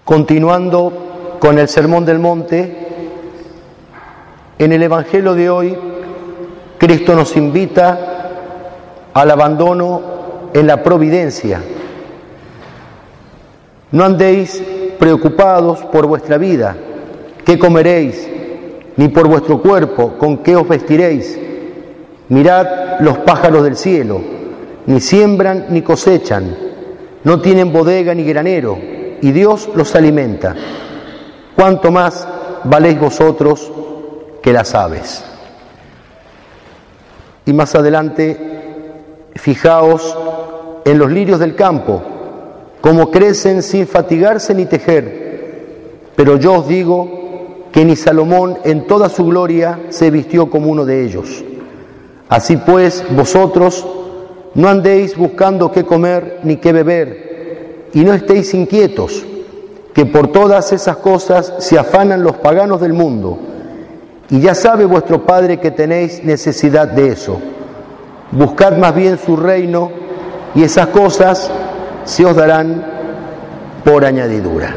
Continuando con el Sermón del Monte, en el Evangelio de hoy, Cristo nos invita al abandono en la providencia. No andéis preocupados por vuestra vida, qué comeréis, ni por vuestro cuerpo, con qué os vestiréis. Mirad los pájaros del cielo, ni siembran ni cosechan, no tienen bodega ni granero, y Dios los alimenta. ¿Cuánto más valéis vosotros que las aves? Y más adelante, fijaos en los lirios del campo, cómo crecen sin fatigarse ni tejer. Pero yo os digo que ni Salomón en toda su gloria se vistió como uno de ellos. Así pues, vosotros no andéis buscando qué comer ni qué beber, y no estéis inquietos, que por todas esas cosas se afanan los paganos del mundo, y ya sabe vuestro Padre que tenéis necesidad de eso. Buscad más bien su reino, y esas cosas se os darán por añadidura.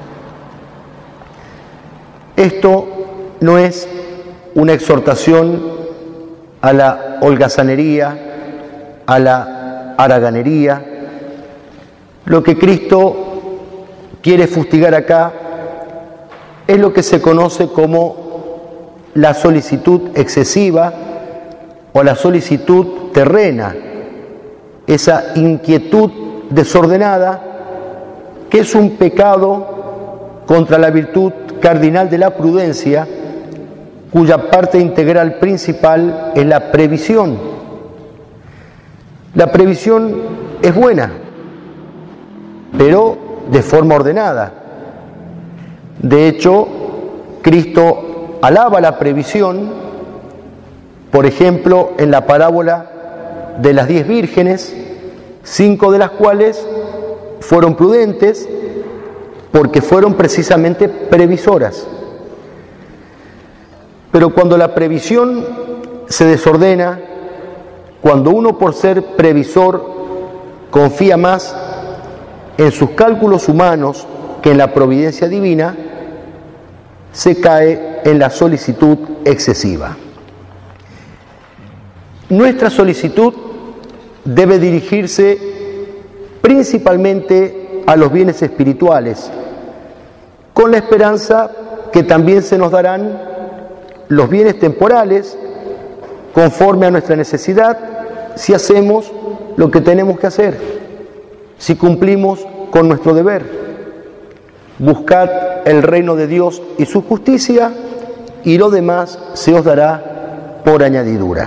Esto no es una exhortación a la holgazanería, a la haraganería. Lo que Cristo quiere fustigar acá es lo que se conoce como la solicitud excesiva o la solicitud terrena, esa inquietud desordenada que es un pecado contra la virtud cardinal de la prudencia, cuya parte integral principal es la previsión. La previsión es buena, pero de forma ordenada. De hecho, Cristo alaba la previsión, por ejemplo, en la parábola de las 10 vírgenes, 5 de las cuales fueron prudentes porque fueron precisamente previsoras. Pero cuando la previsión se desordena, cuando uno por ser previsor confía más en sus cálculos humanos que en la providencia divina, se cae en la solicitud excesiva. Nuestra solicitud debe dirigirse principalmente a los bienes espirituales, con la esperanza que también se nos darán los bienes temporales conforme a nuestra necesidad, si hacemos lo que tenemos que hacer, si cumplimos con nuestro deber. Buscad el reino de Dios y su justicia, y lo demás se os dará por añadidura.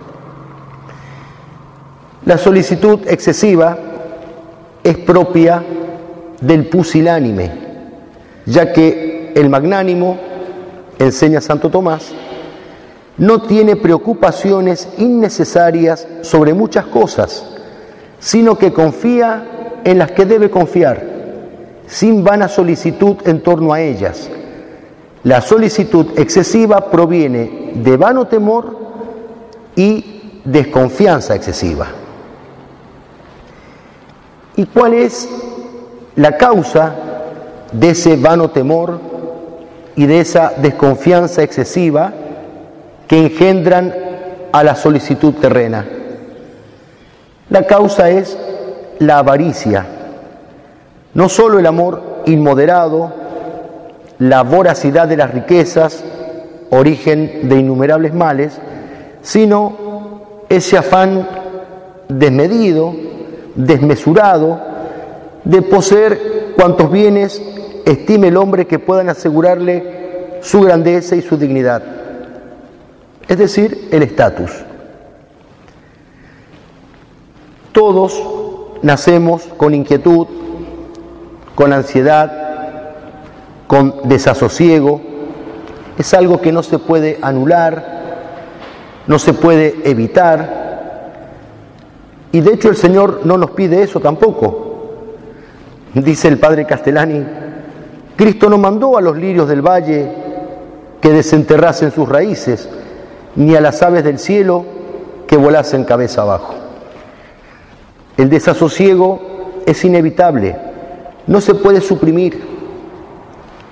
La solicitud excesiva es propia del pusilánime, ya que el magnánimo, enseña Santo Tomás, no tiene preocupaciones innecesarias sobre muchas cosas, sino que confía en las que debe confiar, sin vana solicitud en torno a ellas. La solicitud excesiva proviene de vano temor y desconfianza excesiva. ¿Y cuál es la causa de ese vano temor y de esa desconfianza excesiva que engendran a la solicitud terrena? La causa es la avaricia, no solo el amor inmoderado, la voracidad de las riquezas, origen de innumerables males, sino ese afán desmedido, desmesurado, de poseer cuantos bienes estime el hombre que puedan asegurarle su grandeza y su dignidad, es decir, el estatus. Todos nacemos con inquietud, con ansiedad, con desasosiego. Es algo que no se puede anular, no se puede evitar. Y de hecho el Señor no nos pide eso tampoco. Dice el padre Castellani, Cristo no mandó a los lirios del valle que desenterrasen sus raíces, ni a las aves del cielo que volasen cabeza abajo. El desasosiego es inevitable, no se puede suprimir,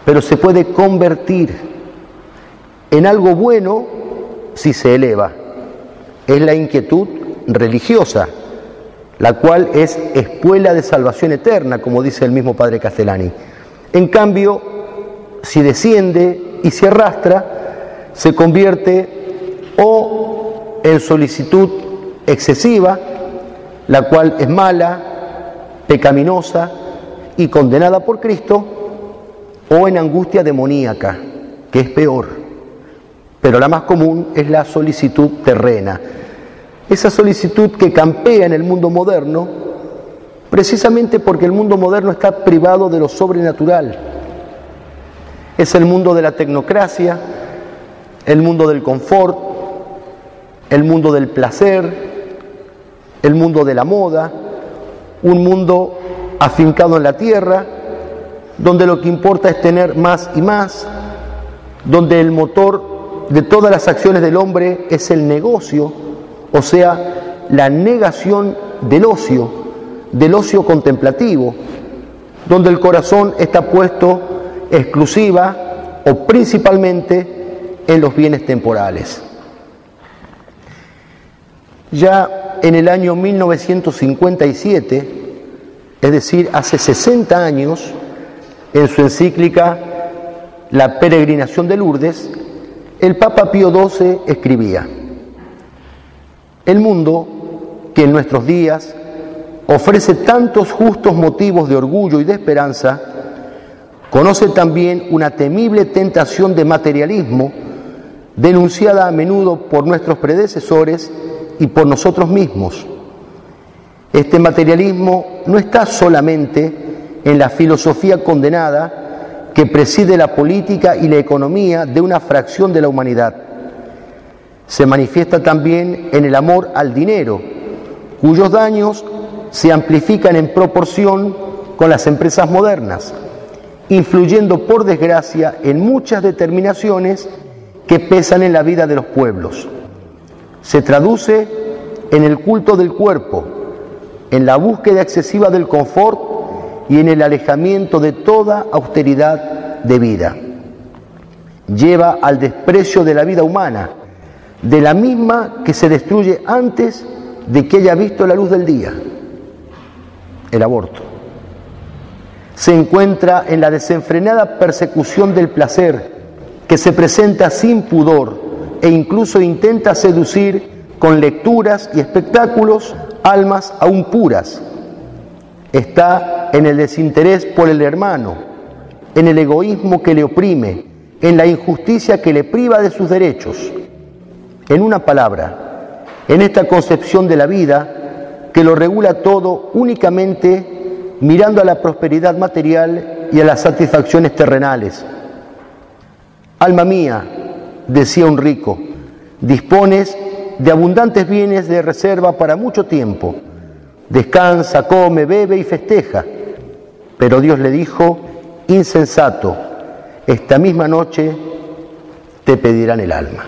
pero se puede convertir en algo bueno si se eleva. Es la inquietud religiosa, la cual es espuela de salvación eterna, como dice el mismo padre Castellani. En cambio, si desciende y se arrastra, se convierte o en solicitud excesiva, la cual es mala, pecaminosa y condenada por Cristo, o en angustia demoníaca, que es peor. Pero la más común es la solicitud terrena. Esa solicitud que campea en el mundo moderno, precisamente porque el mundo moderno está privado de lo sobrenatural. Es el mundo de la tecnocracia, el mundo del confort, el mundo del placer, el mundo de la moda, un mundo afincado en la tierra, donde lo que importa es tener más y más, donde el motor de todas las acciones del hombre es el negocio, o sea, la negación del ocio contemplativo, donde el corazón está puesto exclusiva o principalmente en los bienes temporales. Ya en el año 1957, es decir, hace 60 años, en su encíclica La peregrinación de Lourdes, el Papa Pío XII escribía: el mundo, que en nuestros días ofrece tantos justos motivos de orgullo y de esperanza, conoce también una temible tentación de materialismo, denunciada a menudo por nuestros predecesores y por nosotros mismos. Este materialismo no está solamente en la filosofía condenada que preside la política y la economía de una fracción de la humanidad. Se manifiesta también en el amor al dinero, cuyos daños se amplifican en proporción con las empresas modernas, influyendo por desgracia en muchas determinaciones que pesan en la vida de los pueblos. Se traduce en el culto del cuerpo, en la búsqueda excesiva del confort y en el alejamiento de toda austeridad de vida. Lleva al desprecio de la vida humana, de la misma que se destruye antes de que haya visto la luz del día. El aborto. Se encuentra en la desenfrenada persecución del placer, que se presenta sin pudor e incluso intenta seducir con lecturas y espectáculos almas aún puras. Está en el desinterés por el hermano, en el egoísmo que le oprime, en la injusticia que le priva de sus derechos. En una palabra, en esta concepción de la vida que lo regula todo únicamente mirando a la prosperidad material y a las satisfacciones terrenales. Alma mía, decía un rico, dispones de abundantes bienes de reserva para mucho tiempo. Descansa, come, bebe y festeja. Pero Dios le dijo: insensato, esta misma noche te pedirán el alma.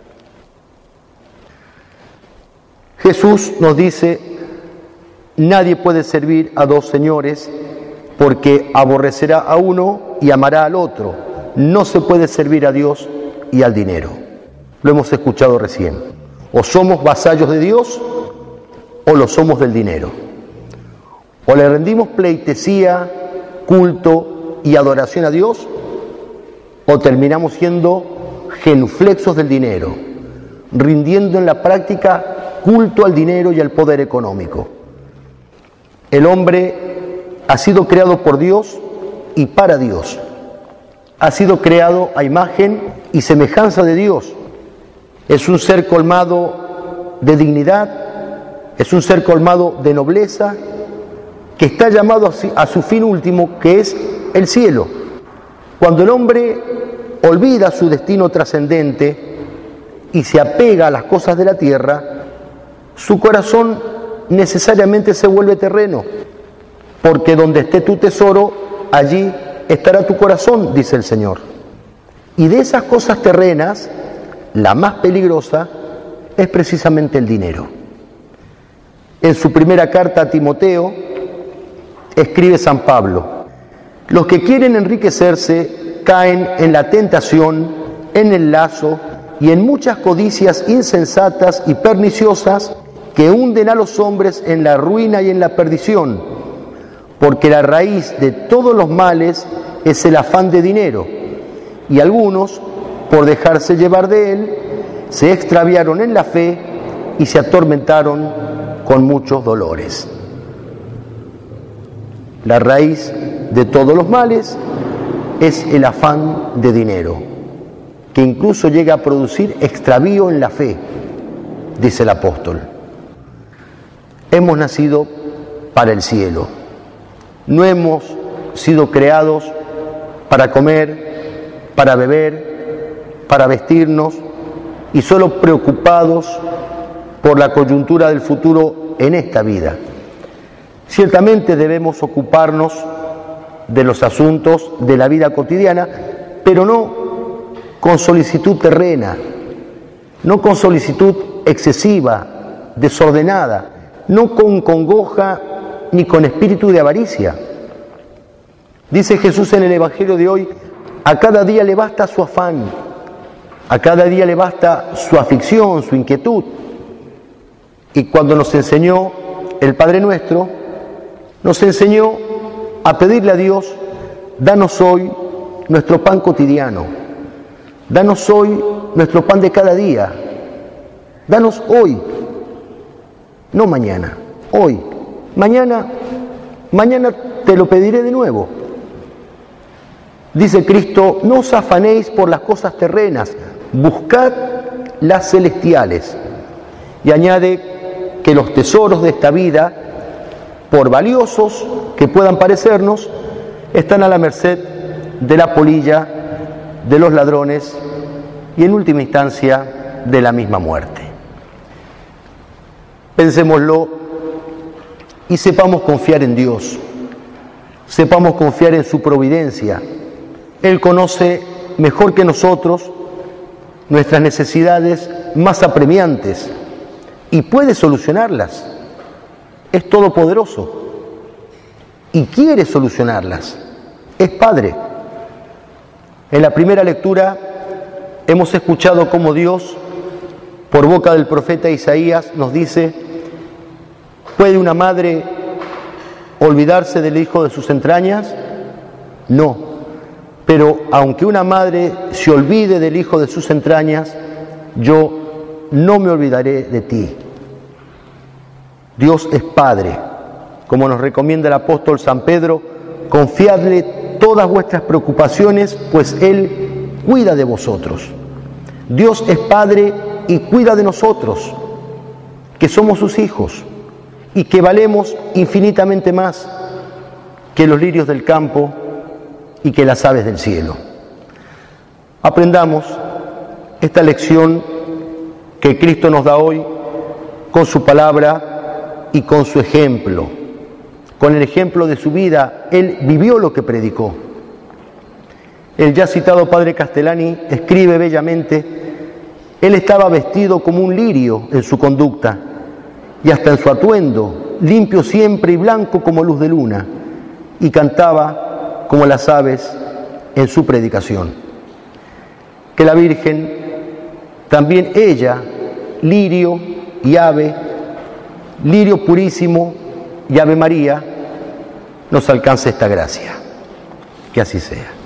Jesús nos dice: nadie puede servir a dos señores, porque aborrecerá a uno y amará al otro. No se puede servir a Dios y al dinero. Lo hemos escuchado recién. O somos vasallos de Dios o lo somos del dinero. O le rendimos pleitesía, culto y adoración a Dios, o terminamos siendo genuflexos del dinero, rindiendo en la práctica culto al dinero y al poder económico. El hombre ha sido creado por Dios y para Dios. Ha sido creado a imagen y semejanza de Dios. Es un ser colmado de dignidad, es un ser colmado de nobleza, que está llamado a su fin último, que es el cielo. Cuando el hombre olvida su destino trascendente y se apega a las cosas de la tierra, su corazón necesariamente se vuelve terreno, porque donde esté tu tesoro, allí estará tu corazón, dice el Señor. Y de esas cosas terrenas, la más peligrosa es precisamente el dinero. En su primera carta a Timoteo escribe San Pablo: los que quieren enriquecerse caen en la tentación, en el lazo y en muchas codicias insensatas y perniciosas que hunden a los hombres en la ruina y en la perdición, porque la raíz de todos los males es el afán de dinero, y algunos, por dejarse llevar de él, se extraviaron en la fe y se atormentaron con muchos dolores. La raíz de todos los males es el afán de dinero, que incluso llega a producir extravío en la fe, dice el apóstol. Hemos nacido para el cielo. No hemos sido creados para comer, para beber, para vestirnos y solo preocupados por la coyuntura del futuro en esta vida. Ciertamente debemos ocuparnos de los asuntos de la vida cotidiana, pero no con solicitud terrena, no con solicitud excesiva, desordenada, no con congoja ni con espíritu de avaricia. Dice Jesús en el Evangelio de hoy, a cada día le basta su afán, a cada día le basta su aflicción, su inquietud. Y cuando nos enseñó el Padre Nuestro, nos enseñó a pedirle a Dios, danos hoy nuestro pan cotidiano, danos hoy nuestro pan de cada día, danos hoy, no mañana, hoy. Mañana te lo pediré de nuevo. Dice Cristo, no os afanéis por las cosas terrenas, buscad las celestiales. Y añade que los tesoros de esta vida, por valiosos que puedan parecernos, están a la merced de la polilla, de los ladrones y en última instancia de la misma muerte. Pensémoslo y sepamos confiar en Dios, sepamos confiar en su providencia. Él conoce mejor que nosotros nuestras necesidades más apremiantes y puede solucionarlas. Es todopoderoso y quiere solucionarlas. Es Padre. En la primera lectura hemos escuchado cómo Dios, por boca del profeta Isaías, nos dice: ¿puede una madre olvidarse del hijo de sus entrañas? No, pero aunque una madre se olvide del hijo de sus entrañas, yo no me olvidaré de ti. Dios es Padre. Como nos recomienda el apóstol San Pedro, confiadle todas vuestras preocupaciones, pues Él cuida de vosotros. Dios es Padre y cuida de nosotros, que somos sus hijos y que valemos infinitamente más que los lirios del campo y que las aves del cielo. Aprendamos esta lección que Cristo nos da hoy con su palabra y con su ejemplo. Con el ejemplo de su vida, Él vivió lo que predicó. El ya citado padre Castellani escribe bellamente: Él estaba vestido como un lirio en su conducta y hasta en su atuendo, limpio siempre y blanco como luz de luna, y cantaba como las aves en su predicación. Que la Virgen, también ella, lirio y ave, lirio purísimo y Ave María, nos alcance esta gracia. Que así sea.